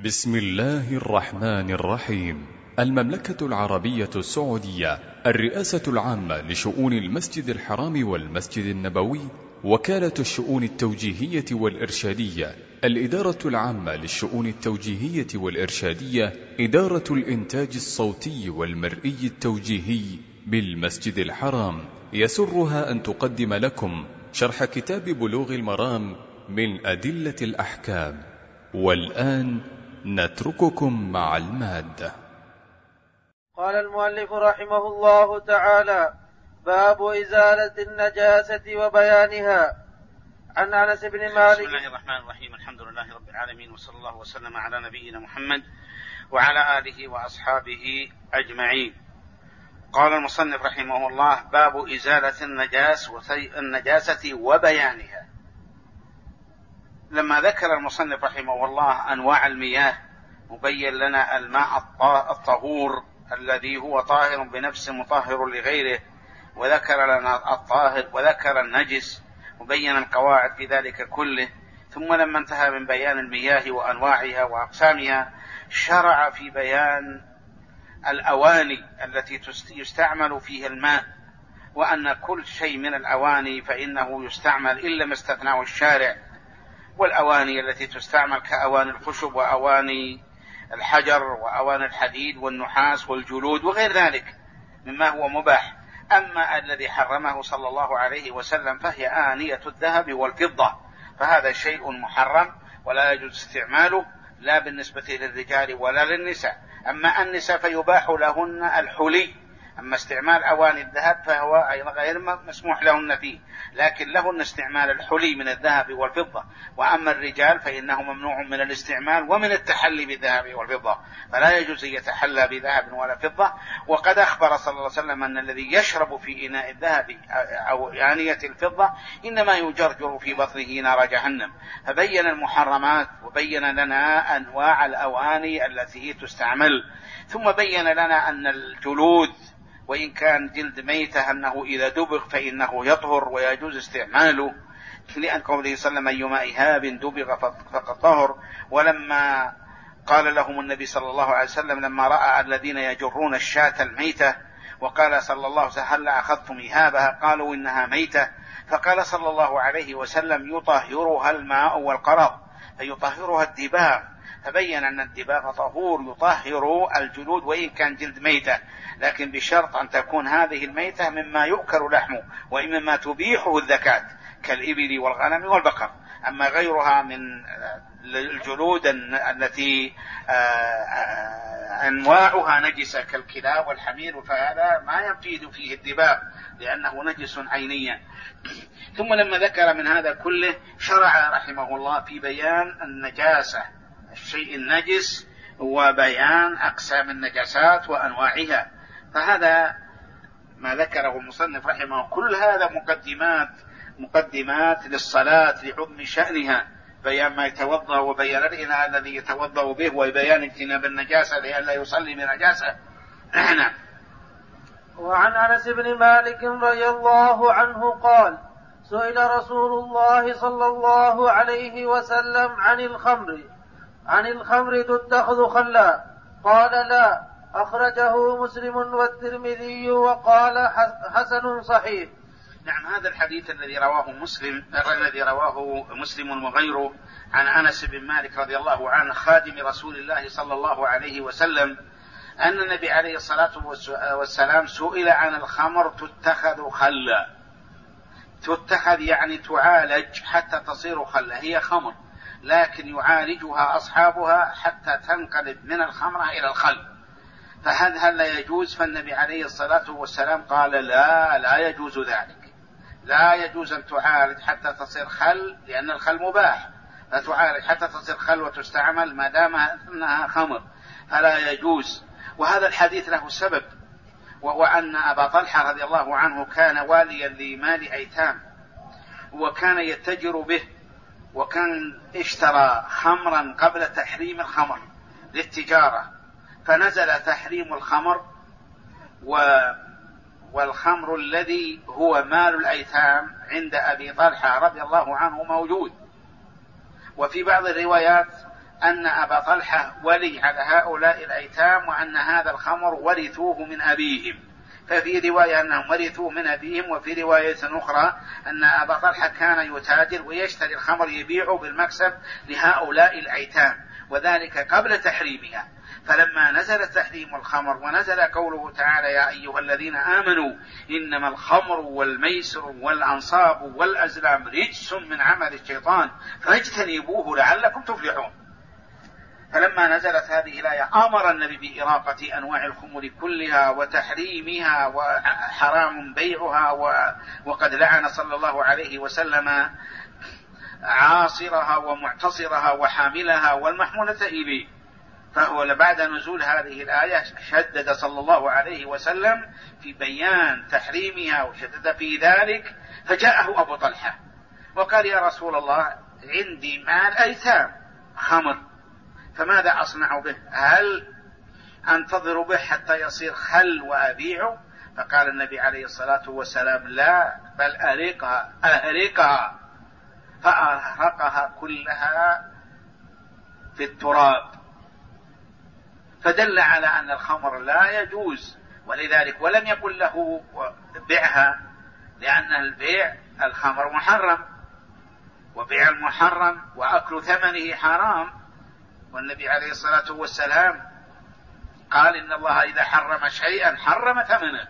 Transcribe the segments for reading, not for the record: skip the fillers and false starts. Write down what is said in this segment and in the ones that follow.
بسم الله الرحمن الرحيم. المملكة العربية السعودية، الرئاسة العامة لشؤون المسجد الحرام والمسجد النبوي، وكالة الشؤون التوجيهية والإرشادية، الإدارة العامة للشؤون التوجيهية والإرشادية، إدارة الإنتاج الصوتي والمرئي التوجيهي بالمسجد الحرام، يسرها أن تقدم لكم شرح كتاب بلوغ المرام من أدلة الأحكام. والآن نترككم مع المادة. قال المؤلف رحمه الله تعالى: باب إزالة النجاسة وبيانها. عن أنس بن مالك. بسم الله الرحمن الرحيم. الحمد لله رب العالمين، وصلى الله وسلم على نبينا محمد وعلى آله وأصحابه أجمعين. قال المصنف رحمه الله: باب إزالة النجاسة وبيانها. لما ذكر المصنف رحمه الله أنواع المياه مبين لنا الماء الطهور الذي هو طاهر بنفسه مطهر لغيره، وذكر لنا الطاهر وذكر النجس وبين القواعد في ذلك كله. ثم لما انتهى من بيان المياه وأنواعها وأقسامها شرع في بيان الأواني التي يستعمل فيها الماء، وأن كل شيء من الأواني فإنه يستعمل إلا ما استثناه الشارع، والأواني التي تستعمل كأواني الخشب وأواني الحجر وأواني الحديد والنحاس والجلود وغير ذلك مما هو مباح. أما الذي حرمه صلى الله عليه وسلم فهي آنية الذهب والفضة، فهذا شيء محرم ولا يجوز استعماله لا بالنسبة للرجال ولا للنساء. أما النساء فيباح لهن الحلي، أما استعمال أواني الذهب فهو أيضا غير مسموح لهن فيه، لكن لهن استعمال الحلي من الذهب والفضة. وأما الرجال فإنه ممنوع من الاستعمال ومن التحلي بالذهب والفضة، فلا يجوز أن يتحلى بذهب ولا فضة. وقد أخبر صلى الله عليه وسلم أن الذي يشرب في إناء الذهب أو آنية الفضة إنما يجرجر في بطنه نار جهنم. فبين المحرمات وبين لنا أنواع الأواني التي تستعمل، ثم بين لنا أن الجلود وإن كان جلد ميتة أنه إذا دبغ فإنه يطهر ويجوز استعماله، لأن قوله صلى الله عليه وسلم: أيما إهاب دبغ فقد طهر. ولما قال لهم النبي صلى الله عليه وسلم لما رأى الذين يجرون الشاة الميتة وقال صلى الله عليه وسلم: هل أخذتم إهابها؟ قالوا إنها ميتة. فقال صلى الله عليه وسلم: يطهرها الماء والقرض، فيطهرها الدباغ. فبين أن الدباغ طهور يطهر الجلود وإن كان جلد ميتة، لكن بشرط أن تكون هذه الميتة مما يؤكل لحمه ومما تبيحه الذكاة كالإبل والغنم والبقر. أما غيرها من الجلود التي أنواعها نجسة كالكلاب والحمير فهذا ما يفيد فيه الدباغ لأنه نجس عينيا. ثم لما ذكر من هذا كله شرع رحمه الله في بيان النجاسة، الشيء النجس، وبيان أقسام النجاسات وأنواعها. فهذا ما ذكره المصنف رحمه، كل هذا مقدمات للصلاة لعظم شأنها، بيان ما يتوضأ وبيان الإناء الذي يتوضأ به وبيان اجتناب النجاسة لئلا يصلي بنجاسة. نعم. وعن أنس بن مالك رضي الله عنه قال: سئل رسول الله صلى الله عليه وسلم عن الخمر تتخذ خلا؟ قال: لا. أخرجه مسلم والترمذي وقال حسن صحيح. نعم. هذا الحديث الذي رواه مسلم وغيره عن أنس بن مالك رضي الله عنه خادم رسول الله صلى الله عليه وسلم أن النبي عليه الصلاة والسلام سئل عن الخمر تتخذ خلا. تتخذ يعني تعالج حتى تصير خلا، هي خمر لكن يعالجها أصحابها حتى تنقلب من الخمرة إلى الخل. فهل لا يجوز؟ فالنبي عليه الصلاة والسلام قال: لا يجوز ذلك، لا يجوز أن تعالج حتى تصير خل، لأن الخل مباح، فتعالج حتى تصير خل وتستعمل ما دام أنها خمر، فلا يجوز. وهذا الحديث له سبب، وهو أن أبا طلحة رضي الله عنه كان واليا لمال أيتام، وكان يتجر به، وكان اشترى خمرا قبل تحريم الخمر للتجارة، فنزل تحريم الخمر والخمر الذي هو مال الأيتام عند أبي طلحة رضي الله عنه موجود. وفي بعض الروايات أن أبا طلحة ولي على هؤلاء الأيتام، وأن هذا الخمر ورثوه من أبيهم، ففي رواية أنهم ورثوه من أبيهم، وفي رواية أخرى أن أبا طلحة كان يتاجر ويشتري الخمر يبيعه بالمكسب لهؤلاء الأيتام، وذلك قبل تحريمها. فلما نزل تحريم الخمر ونزل قوله تعالى يا أيها الذين آمنوا إنما الخمر والميسر والأنصاب والأزلام رجس من عمل الشيطان فاجتنبوه لعلكم تفلحون، فلما نزلت هذه الآية أمر النبي بإراقة أنواع الخمر كلها وتحريمها وحرام بيعها، وقد لعن صلى الله عليه وسلم عاصرها ومعتصرها وحاملها والمحمولة إليه. فهو بعد نزول هذه الآية شدد صلى الله عليه وسلم في بيان تحريمها وشدد في ذلك، فجاءه أبو طلحة وقال يا رسول الله عندي مال أيتام خمر فماذا أصنع به؟ هل أنتظر به حتى يصير خل وأبيعه؟ فقال النبي عليه الصلاة والسلام لا، بل أهرقها، فأهرقها كلها في التراب، فدل على أن الخمر لا يجوز، ولذلك ولم يقل له بيعها، لأن البيع الخمر محرم، وبيع المحرم وأكل ثمنه حرام، والنبي عليه الصلاة والسلام قال إن الله إذا حرم شيئا حرم ثمنه.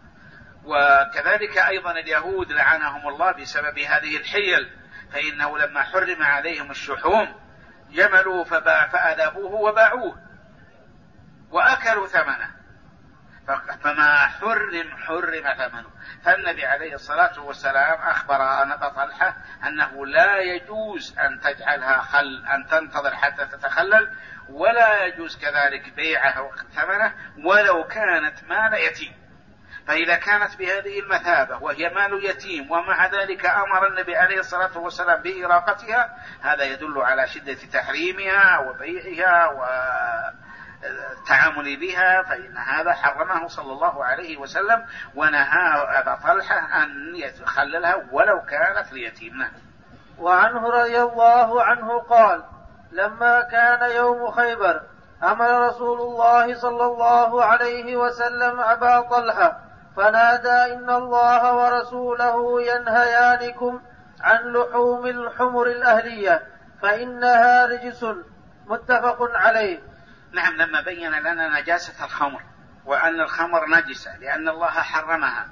وكذلك أيضا اليهود لعنهم الله بسبب هذه الحيل، فإنه لما حرم عليهم الشحوم جملوه فأذابوه وباعوه وأكلوا ثمنه، فما حرم ثمنه. فالنبي عليه الصلاة والسلام أخبر أبا طلحة أنه لا يجوز أن تجعلها خل، أن تنتظر حتى تتخلل، ولا يجوز كذلك بيعها وثمنه ولو كانت مال يتيم. فإذا كانت بهذه المثابة وهي مال يتيم ومع ذلك أمر النبي عليه الصلاة والسلام بإراقتها، هذا يدل على شدة تحريمها وبيعها والتعامل بها، فإن هذا حرمه صلى الله عليه وسلم ونهى أبا طلحة أن يتخللها ولو كانت ليتيم. وعنه رضي الله عنه قال لما كان يوم خيبر أمر رسول الله صلى الله عليه وسلم أبا طلحة فنادى إن الله ورسوله ينهيانكم عن لحوم الحمر الأهلية فإنها رجس، متفق عليه. نعم، لما بين لنا نجاسة الخمر وأن الخمر نجسة لأن الله حرمها،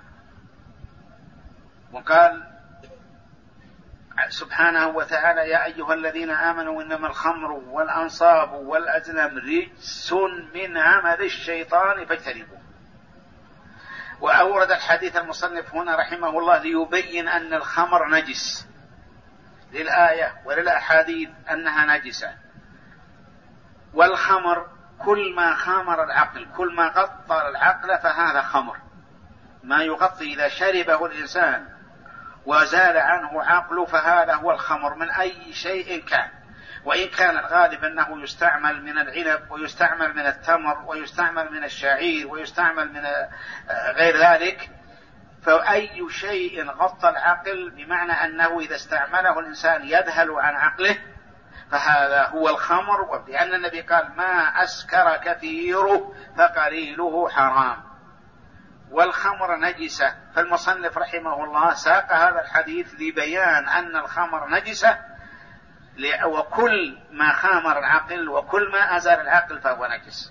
وقال سبحانه وتعالى يا أيها الذين آمنوا إنما الخمر والأنصاب والأزلام رجس من عمل الشيطان فاجتنبوه. وأورد الحديث المصنف هنا رحمه الله ليبين أن الخمر نجس للآية وللأحاديث أنها نجسة. والخمر كل ما خامر العقل، كل ما غطى العقل فهذا خمر. ما يغطي إذا شربه الإنسان وزال عنه عقله فهذا هو الخمر من أي شيء كان، وإن كان الغالب أنه يستعمل من العنب ويستعمل من التمر ويستعمل من الشعير ويستعمل من غير ذلك، فأي شيء غطى العقل بمعنى أنه إذا استعمله الإنسان يذهل عن عقله فهذا هو الخمر. ولأن النبي قال ما أسكر كثيره فقليله حرام، والخمر نجسة. فالمصنف رحمه الله ساق هذا الحديث لبيان أن الخمر نجسة، وكل ما خامر العقل وكل ما أزال العقل فهو نجس،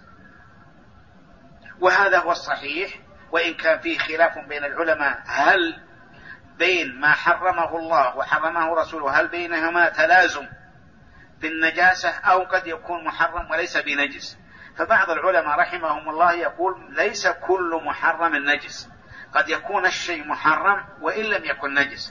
وهذا هو الصحيح. وإن كان فيه خلاف بين العلماء هل بين ما حرمه الله وحرمه رسوله هل بينهما تلازم في النجاسة أو قد يكون محرم وليس بنجس. فبعض العلماء رحمهم الله يقول ليس كل محرم نجس، قد يكون الشيء محرم وإن لم يكن نجس،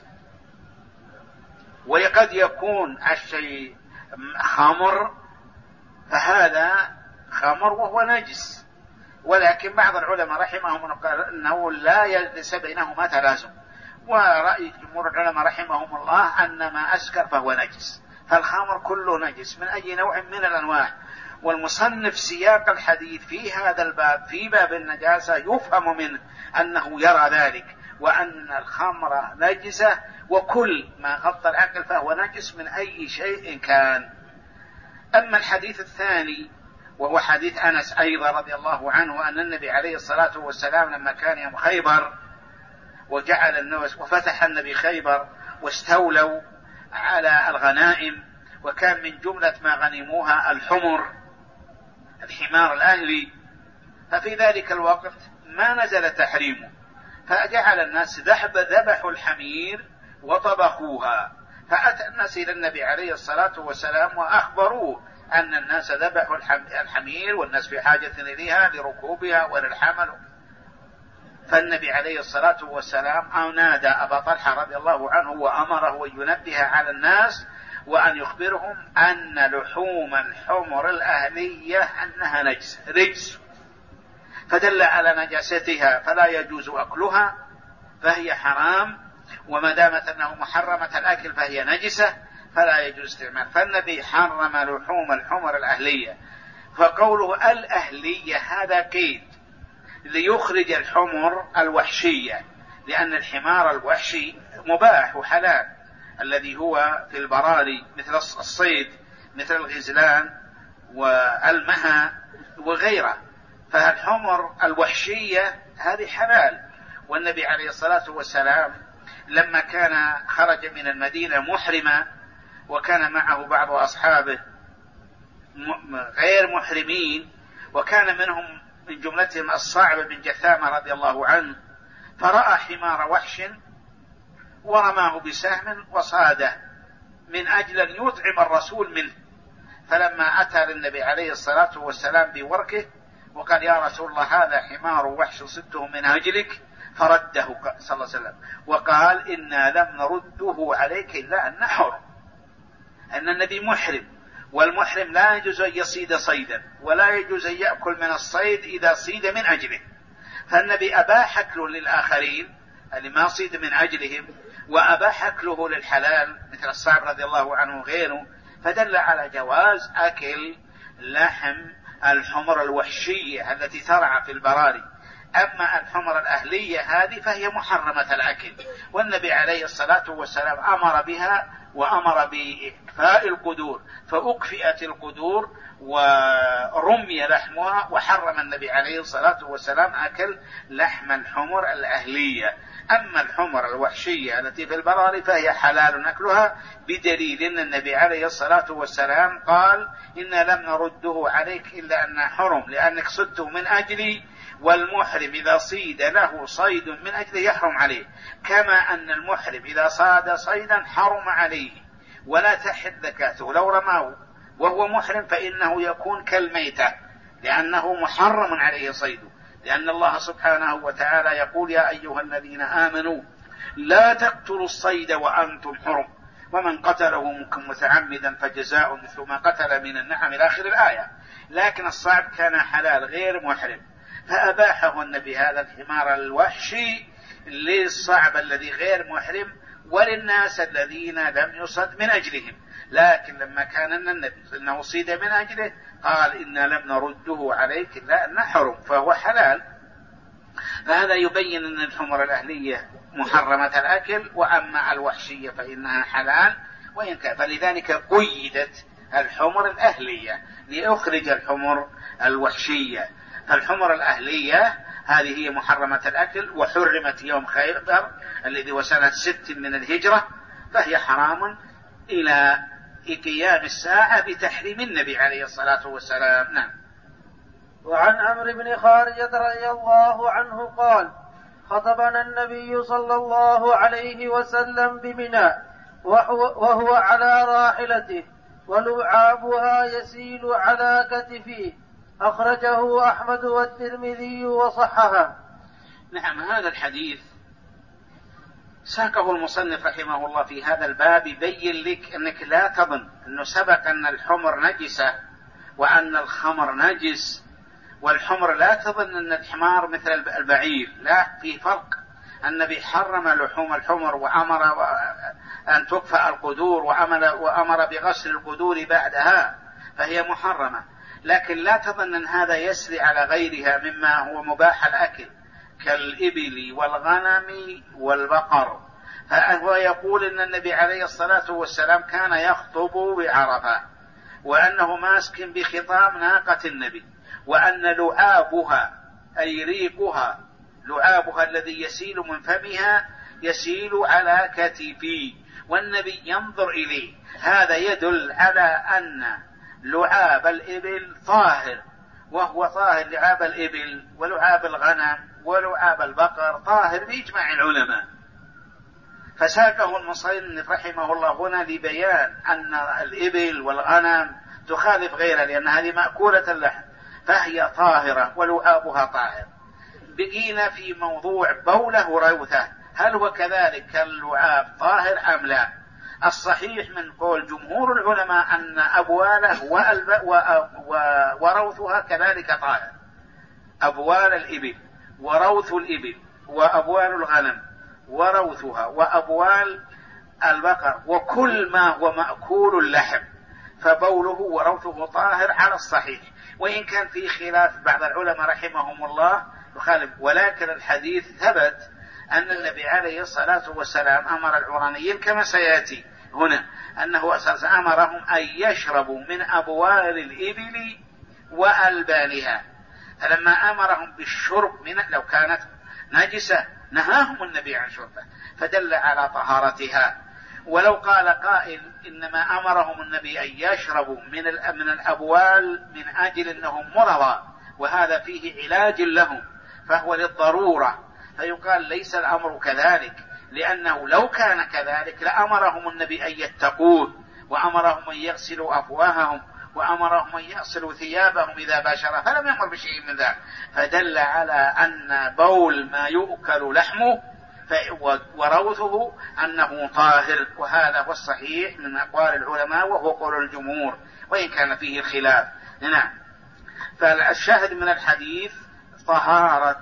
وقد يكون الشيء خمر فهذا خمر وهو نجس. ولكن بعض العلماء رحمهم الله قال أنه ليس بينهما تلازم، ورأي جمهور العلماء رحمهم الله أن ما أسكر فهو نجس، فالخمر كله نجس من أي نوع من الأنواع. والمصنف سياق الحديث في هذا الباب في باب النجاسة يفهم منه أنه يرى ذلك، وأن الخمر نجسة وكل ما غطى العقل فهو نجس من أي شيء كان. أما الحديث الثاني وهو حديث أنس أيضا رضي الله عنه أن النبي عليه الصلاة والسلام لما كان يوم خيبر وجعل الناس وفتح النبي خيبر واستولوا على الغنائم، وكان من جملة ما غنموها الحمار الأهلي، ففي ذلك الوقت ما نزل تحريمه، فجعل الناس ذبحوا الحمير وطبخوها، فأتى الناس إلى النبي عليه الصلاة والسلام وأخبروه أن الناس ذبحوا الحمير والناس في حاجة إليها لركوبها وللحمل. فالنبي عليه الصلاة والسلام نادى أبا طلحة رضي الله عنه وأمره أن ينبه على الناس وأن يخبرهم أن لحوم الحمر الأهلية أنها رجس، فدل على نجاستها فلا يجوز أكلها فهي حرام، وما دامت أنه محرمة الأكل فهي نجسة فلا يجوز استعمال. فالنبي حرم لحوم الحمر الأهلية. فقوله الأهلية هذا قيد ليخرج الحمر الوحشية، لأن الحمار الوحشي مباح وحلال الذي هو في البراري مثل الصيد مثل الغزلان والمها وغيره، فالحمر الوحشية هذه حلال. والنبي عليه الصلاة والسلام لما كان خرج من المدينة محرما وكان معه بعض أصحابه غير محرمين، وكان منهم من جملتهم الصعب بن جثامة رضي الله عنه، فرأى حمار وحش ورماه بسهم وصاده من أجل أن يطعم الرسول منه، فلما أتى للنبي عليه الصلاة والسلام بوركه وقال يا رسول الله هذا حمار وحش صدته من أجلك، فرده صلى الله عليه وسلم وقال إنا لم نرده عليك إلا أن حرم، أن النبي محرم، والمحرم لا يجوز أن يصيد صيدا ولا يجوز أن يأكل من الصيد إذا صيد من أجله، فالنبي أباح أكله للآخرين اللي ما صيد من أجلهم، وأباح أكله للحلال مثل الصعب رضي الله عنه وغيره، فدل على جواز أكل لحم الحمر الوحشية التي ترعى في البراري. أما الحمر الأهلية هذه فهي محرمة الأكل، والنبي عليه الصلاة والسلام أمر بها وأمر بإكفاء القدور، فأكفئت القدور ورمي لحمها، وحرم النبي عليه الصلاة والسلام أكل لحم الحمر الأهلية. أما الحمر الوحشية التي في البراري فهي حلال أكلها، بدليل أن النبي عليه الصلاة والسلام قال إنا لم نرده عليك إلا أن حرم لأنك صدته من أجلي، والمحرم إذا صيد له صيد من أجله يحرم عليه، كما أن المحرم إذا صاد صيدا حرم عليه ولا تحل زكاته، لو رماه وهو محرم فإنه يكون كالميتة لأنه محرم عليه صيده، لأن الله سبحانه وتعالى يقول يا أيها الذين آمنوا لا تقتلوا الصيد وأنتم حرم ومن قتله منكم متعمدا فجزاء مثل ما قتل من النعم إلى آخر الآية. لكن الصعب كان حلال غير محرم، فأباحه النبي هذا الحمار الوحشي للصعب الذي غير محرم وللناس الذين لم يصد من أجلهم، لكن لما كان النبي إنه صيد من أجله قال إنا لم نرده عليك إلا أن حرم فهو حلال. فهذا يبين أن الحمر الأهلية محرمة الأكل، وأما الوحشية فإنها حلال، وإن كان فلذلك قيدت الحمر الأهلية لأخرج الحمر الوحشية. فالحمر الأهلية هذه هي محرمة الأكل، وحرمت يوم خيبر الذي هو سنة 6 من الهجرة، فهي حرام إلى قيام الساعة بتحريم النبي عليه الصلاة والسلام. نعم. وعن عمرو بن خارجة رضي الله عنه قال خطبنا النبي صلى الله عليه وسلم بمنى وهو على راحلته ولعابها يسيل على كتفه، أخرجه أحمد والترمذي وصححه. نعم، هذا الحديث ساقه المصنف رحمه الله في هذا الباب يبين لك أنك لا تظن أنه سبق أن الحمر نجسة وأن الخمر نجس، والحمر لا تظن أن الحمار مثل البعير، لا، في فرق. النبي حرم لحوم الحمر وأمر أن تكفأ القدور وأمر بغسل القدور بعدها، فهي محرمة، لكن لا تظن أن هذا يسري على غيرها مما هو مباح الأكل كالإبل والغنم والبقر. فهو يقول أن النبي عليه الصلاة والسلام كان يخطب بعرفة، وأنه ماسك بخطام ناقة النبي، وأن لعابها أي ريقها، لعابها الذي يسيل من فمها يسيل على كتفي، والنبي ينظر إليه. هذا يدل على أن لعاب الإبل طاهر، وهو طاهر. لعاب الإبل ولعاب الغنم ولعاب البقر طاهر بإجماع العلماء. فساقه المصنف رحمه الله هنا لبيان أن الإبل والغنم تخالف غيرها، لأن هذه مأكولة اللحم فهي طاهرة ولعابها طاهر. بقينا في موضوع بوله وروثه، هل هو كذلك كاللعاب طاهر أم لا؟ الصحيح من قول جمهور العلماء أن أبواله وروثها كذلك طاهر. أبوال الإبل وروث الإبل وأبوال الغنم وروثها وأبوال البقر وكل ما هو مأكول اللحم فبوله وروثه طاهر على الصحيح، وإن كان في خلاف بعض العلماء رحمهم الله يخالف، ولكن الحديث ثبت أن النبي عليه الصلاة والسلام أمر العرانيين كما سيأتي هنا أنه أمرهم أن يشربوا من أبوال الإبل وألبانها. فلما أمرهم بالشرب من لو كانت نجسة نهاهم النبي عن شربه، فدل على طهارتها. ولو قال قائل إنما أمرهم النبي أن يشربوا من الأبوال من أجل أنهم مرضى وهذا فيه علاج لهم فهو للضرورة، فيقال ليس الأمر كذلك، لأنه لو كان كذلك لأمرهم النبي أن يتقوه، وأمرهم أن يغسلوا أفواههم، وأمرهم أن يغسلوا ثيابهم إذا باشر، فلم يأمر بشيء من ذلك، فدل على أن بول ما يؤكل لحمه وروثه أنه طاهر، وهذا هو الصحيح من أقوال العلماء وهو قول الجمهور وإن كان فيه الخلاف. نعم. فالشاهد من الحديث طهارة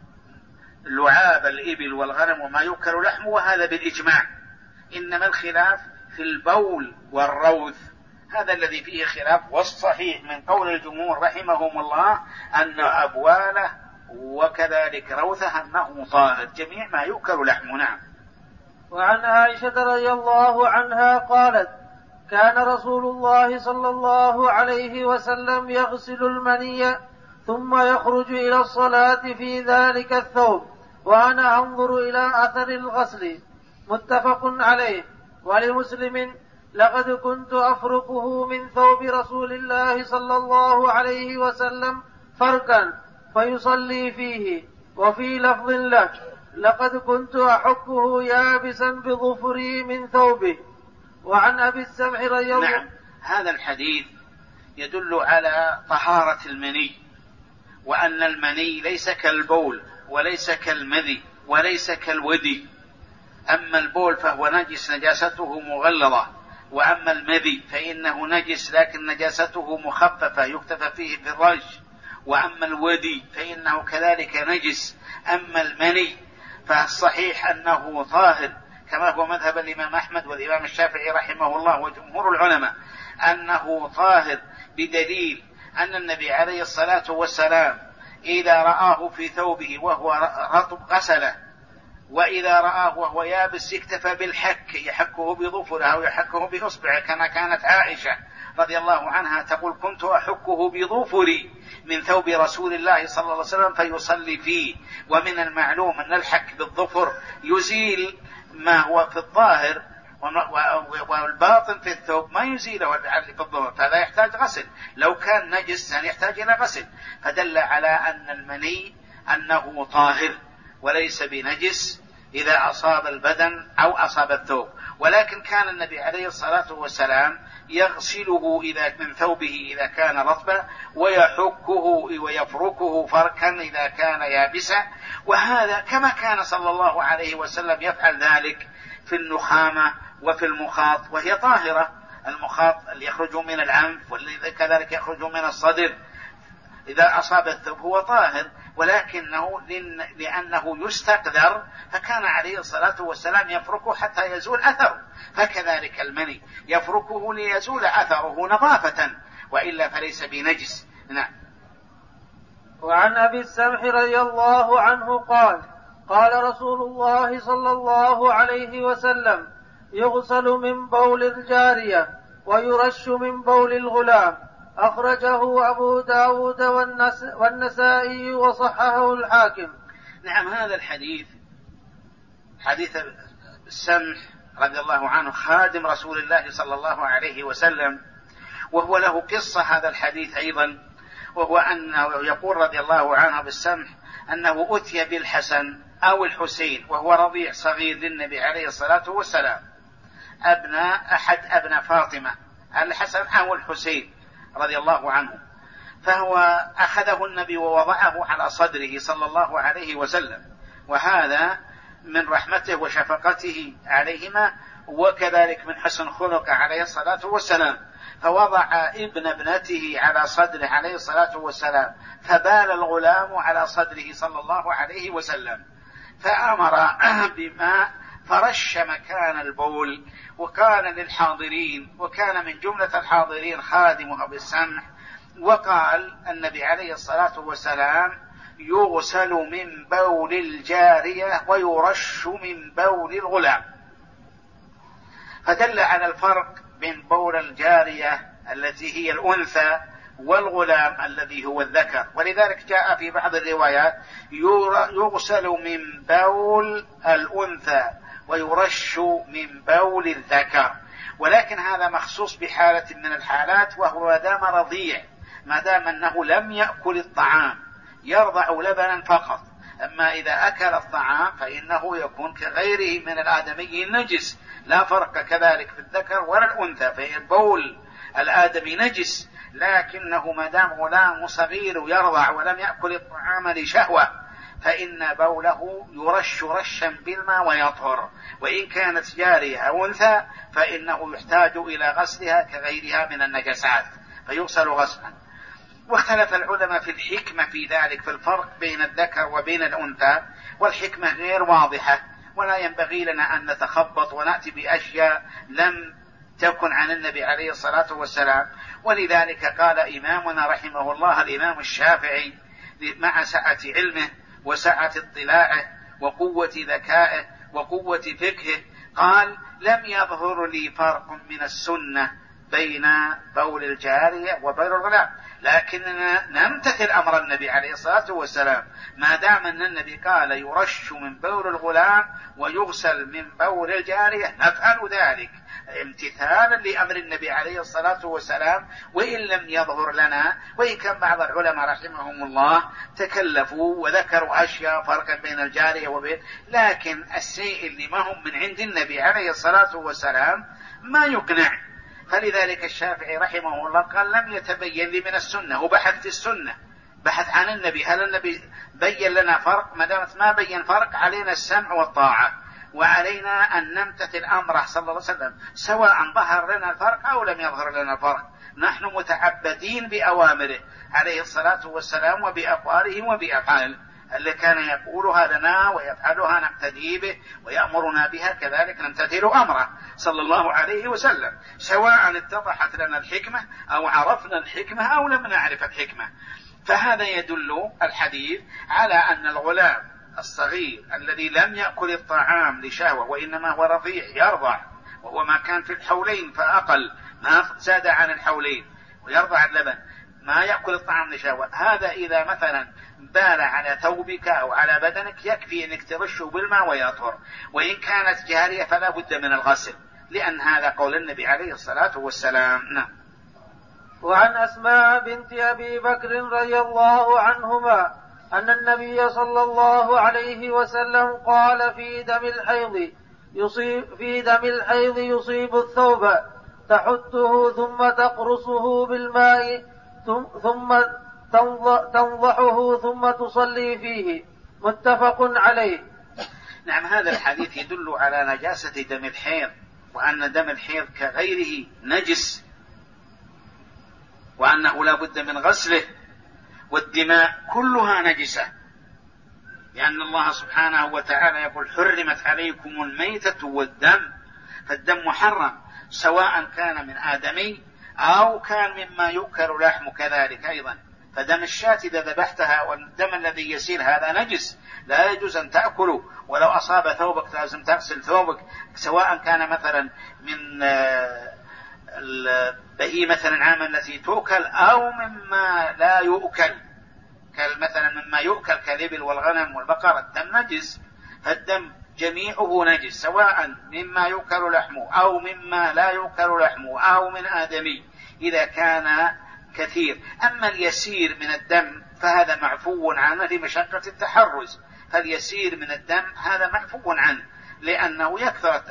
لعاب الإبل والغنم وما يؤكل لحمه، وهذا بالإجماع، إنما الخلاف في البول والروث، هذا الذي فيه خلاف. والصحيح من قول الجمهور رحمهم الله أن أبواله وكذلك روثه أنه طاهر جميع ما يؤكل لحمه. نعم. وعن عائشة رضي الله عنها قالت: كان رسول الله صلى الله عليه وسلم يغسل المني ثم يخرج إلى الصلاة في ذلك الثوب وأنا أنظر إلى أثر الغسل. متفق عليه. ولمسلم: لقد كنت أفركه من ثوب رسول الله صلى الله عليه وسلم فركا فيصلي فيه. وفي لفظ له: لقد كنت أحكه يابسا بظفري من ثوبه. وعن أبي السمح رضي الله عنه. نعم. هذا الحديث يدل على طهارة المني، وأن المني ليس كالبول وليس كالمذي وليس كالودي. أما البول فهو نجس نجاسته مغلظة، وأما المذي فإنه نجس لكن نجاسته مخففة يكتفى فيه بالرج، وأما الودي فإنه كذلك نجس. أما المني فالصحيح أنه طاهر كما هو مذهب الإمام أحمد والإمام الشافعي رحمه الله وجمهور العلماء أنه طاهر، بدليل أن النبي عليه الصلاة والسلام إذا رآه في ثوبه وهو رطب غسله، وإذا رآه وهو يابس اكتفى بالحك، يحكه بظفره أو يحكه بإصبعه، كما كانت عائشة رضي الله عنها تقول: كنت أحكه بظفري من ثوب رسول الله صلى الله عليه وسلم فيصلي فيه. ومن المعلوم أن الحك بالظفر يزيل ما هو في الظاهر، والباطن في الثوب ما يزيله في الظهر، فهذا يحتاج غسل. لو كان نجس يحتاج إلى غسل، فدل على أن المني أنه طاهر وليس بنجس إذا أصاب البدن أو أصاب الثوب. ولكن كان النبي عليه الصلاة والسلام يغسله من ثوبه إذا كان رطبا، ويحكه ويفركه فركا إذا كان يابسا، وهذا كما كان صلى الله عليه وسلم يفعل ذلك في النخامة وفي المخاط وهي طاهرة. المخاط اللي يخرج من العنف والذي كذلك يخرج من الصدر إذا أصاب الثوب هو طاهر، ولكنه لأنه يستقدر فكان عليه الصلاة والسلام يفركه حتى يزول أثره، فكذلك المني يفركه ليزول أثره نظافة، وإلا فليس بنجس. نعم. وعن أبي السمح رضي الله عنه قال: قال رسول الله صلى الله عليه وسلم: يغسل من بول الجارية ويرش من بول الغلام. أخرجه أبو داود والنسائي وصححه الحاكم. نعم، هذا الحديث حديث السمح رضي الله عنه خادم رسول الله صلى الله عليه وسلم، وهو له قصة هذا الحديث أيضا، وهو أنه يقول رضي الله عنه بالسمح أنه أتي بالحسن أو الحسين وهو رضيع صغير للنبي عليه الصلاة والسلام، أحد أبناء فاطمة، الحسن أو الحسين رضي الله عنه، فهو أخذه النبي ووضعه على صدره صلى الله عليه وسلم، وهذا من رحمته وشفقته عليهما، وكذلك من حسن خلقه عليه الصلاة والسلام، فوضع ابن ابنته على صدره عليه الصلاة والسلام، فبال الغلام على صدره صلى الله عليه وسلم، فأمر بماء فرش مكان البول، وكان للحاضرين، وكان من جملة الحاضرين خادمه بالسمح، وقال النبي عليه الصلاة والسلام: يغسل من بول الجارية ويرش من بول الغلام. فدل على الفرق بين بول الجارية التي هي الأنثى والغلام الذي هو الذكر، ولذلك جاء في بعض الروايات يغسل من بول الأنثى ويرش من بول الذكر، ولكن هذا مخصوص بحالة من الحالات، وهو ما دام رضيع، ما دام أنه لم يأكل الطعام يرضع لبنا فقط. أما إذا أكل الطعام فإنه يكون كغيره من الآدمي النجس، لا فرق كذلك في الذكر ولا الأنثى، فبول الآدمي نجس، لكنه ما دام غلام صغير يرضع ولم يأكل الطعام لشهوة فإن بوله يرش رشا بالماء ويطهر، وإن كانت جارية أو أنثى فإنه يحتاج إلى غسلها كغيرها من النجسات فيغسل غسلا. واختلف العلماء في الحكمة في ذلك، في الفرق بين الذكر وبين الأنثى، والحكمة غير واضحة، ولا ينبغي لنا أن نتخبط ونأتي بأشياء لم تكن عن النبي عليه الصلاة والسلام. ولذلك قال إمامنا رحمه الله الإمام الشافعي مع سعة علمه وسعة اطلاعه وقوة ذكائه وقوة فقهه، قال: لم يظهر لي فرق من السنة بين بول الجارية وبول الغلام، لكننا نمتثل أمر النبي عليه الصلاة والسلام، ما دام أن النبي قال يرش من بول الغلام ويغسل من بول الجارية نفعل ذلك امتثالا لأمر النبي عليه الصلاة والسلام، وإن لم يظهر لنا، وإن كان بعض العلماء رحمهم الله تكلفوا وذكروا أشياء فرقا بين الجارية وبين، لكن الشيء اللي ما هم من عند النبي عليه الصلاة والسلام ما يقنع. فلذلك الشافعي رحمه الله قال: لم يتبين لي من السنة، وبحثت السنة، بحث عن النبي، هل النبي بين لنا فرق؟ ما دامت ما بين فرق علينا السمع والطاعة، وعلينا أن نمتثل أمره صلى الله عليه وسلم سواء ظهر لنا الفرق أو لم يظهر لنا الفرق، نحن متعبدين بأوامره عليه الصلاة والسلام وبأقواله وبأفعاله، اللي كان يقولها لنا ويفعلها نقتدي به ويأمرنا بها كذلك نمتثل أمره صلى الله عليه وسلم، سواء اتضحت لنا الحكمة أو عرفنا الحكمة أو لم نعرف الحكمة. فهذا يدل الحديث على أن الغلام الصغير الذي لم يأكل الطعام لشهوة وإنما هو رضيع يرضع، وهو ما كان في الحولين فأقل، ما زاد عن الحولين، ويرضع اللبن، ما يأكل الطعام لشهوة، هذا إذا مثلا بال على ثوبك أو على بدنك يكفي أنك ترشه بالماء ويطهر، وإن كانت جارية فلا بد من الغسل، لأن هذا قول النبي عليه الصلاة والسلام. نعم. وعن أسماء بنت أبي بكر رضي الله عنهما أن النبي صلى الله عليه وسلم قال: في دم الحيض يصيب الثوب تحته ثم تقرصه بالماء ثم تنضحه ثم تصلي فيه، متفق عليه. نعم، هذا الحديث يدل على نجاسة دم الحيض، وأن دم الحيض كغيره نجس، وأنه لا بد من غسله، والدماء كلها نجسة، لأن الله سبحانه وتعالى يقول: حرمت عليكم الميتة والدم، فالدم محرم سواء كان من آدمي أو كان مما يؤكل لحم كذلك أيضا، فدم الشاة إذا ذبحتها والدم الذي يسيل هذا نجس، لا يجوز أن تأكله، ولو أصاب ثوبك لازم تغسل ثوبك، سواء كان مثلا من البهيمة العامة التي تؤكل أو مما لا يؤكل، مثلا مما يؤكل كالإبل والغنم والبقر الدم نجس، فالدم جميعه نجس سواء مما يؤكل لحمه أو مما لا يؤكل لحمه أو من آدمي إذا كان كثير. أما اليسير من الدم فهذا معفو عنه لمشقة التحرز، فاليسير من الدم هذا معفو عنه لأنه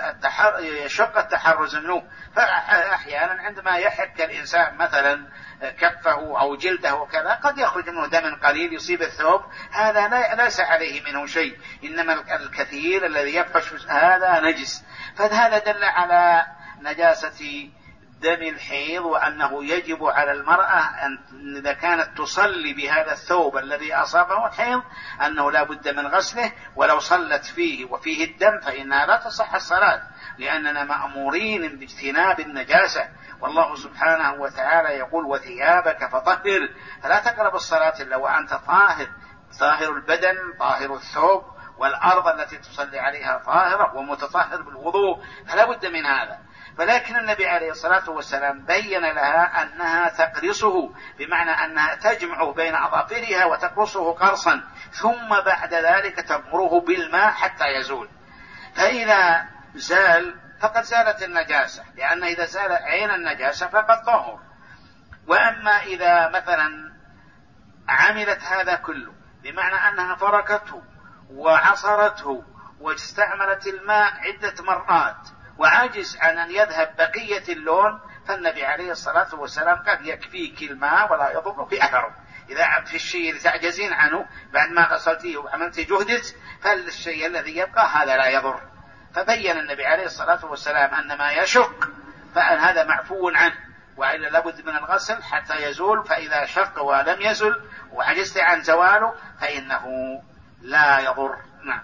يشق التحرز منه. فأحيانا عندما يحك الإنسان مثلا كفه أو جلده وكذا قد يخرج منه دم قليل يصيب الثوب، هذا ليس عليه منه شيء، إنما الكثير الذي يفحش هذا نجس. فهذا دل على نجاسة دم الحيض، وأنه يجب على المرأة أن إذا كانت تصلي بهذا الثوب الذي أصابه الحيض أنه لا بد من غسله، ولو صلت فيه وفيه الدم فإنها لا تصح الصلاة، لأننا مأمورين باجتناب النجاسة، والله سبحانه وتعالى يقول وثيابك فطهر، فلا تقرب الصلاة إلا وأنت طاهر البدن طاهر الثوب، والأرض التي تصلي عليها طاهرة ومتطهر بالوضوء، فلا بد من هذا. ولكن النبي عليه الصلاة والسلام بين لها أنها تقرصه، بمعنى أنها تجمع بين أظافرها وتقرصه قرصا، ثم بعد ذلك تمره بالماء حتى يزول، فإذا زال فقد زالت النجاسة، لأن إذا زال عين النجاسة فقد طهر. وأما إذا مثلا عملت هذا كله بمعنى أنها فركته وعصرته واستعملت الماء عدة مرات وعاجز عن أن يذهب بقية اللون، فالنبي عليه الصلاة والسلام قال يكفيك الماء ولا يضرك أثره. إذا في الشيء اللي تعجزين عنه بعد ما غسلتيه وعملت جهدك، فالشيء الذي يبقى هذا لا يضر. فبين النبي عليه الصلاة والسلام أن ما يشق فأن هذا معفو عنه، وإلا لابد من الغسل حتى يزول، فإذا شق ولم يزل وعجزت عن زواله فإنه لا يضر. نعم.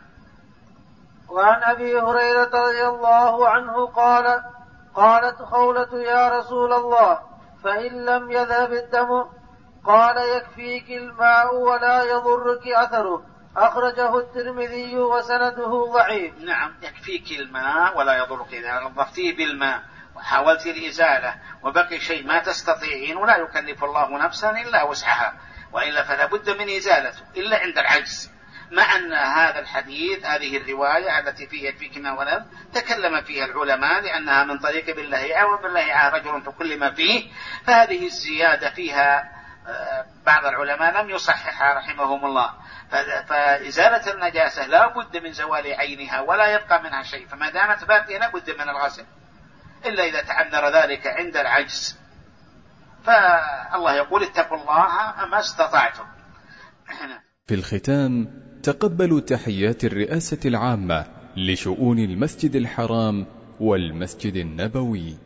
وعن أبي هريرة رضي الله عنه قالت خولة يا رسول الله فإن لم يذهب الدم؟ قال يكفيك الماء ولا يضرك أثره، أخرجه الترمذي وسنده ضعيف. نعم، يكفيك الماء ولا يضرك، إذا نظفتيه بالماء وحاولت الإزالة وبقي شيء ما تستطيعين ولا يكلف الله نفسا إلا وسعها، وإلا فلا بد من إزالته إلا عند العجز. مع أن هذا الحديث هذه الرواية التي فيها يكفيك ما ولم تكلم فيها العلماء لأنها من طريق بالله وبالله رجل تكلم فيه، فهذه الزيادة فيها بعض العلماء لم يصححها رحمهم الله. فإزالة النجاسة لا بد من زوال عينها ولا يبقى منها شيء، فما دامت باقية لا بد من الغسل إلا إذا تعذر ذلك عند العجز. فالله يقول اتقوا الله ما استطعتم. في الختام تقبلوا تحيات الرئاسة العامة لشؤون المسجد الحرام والمسجد النبوي.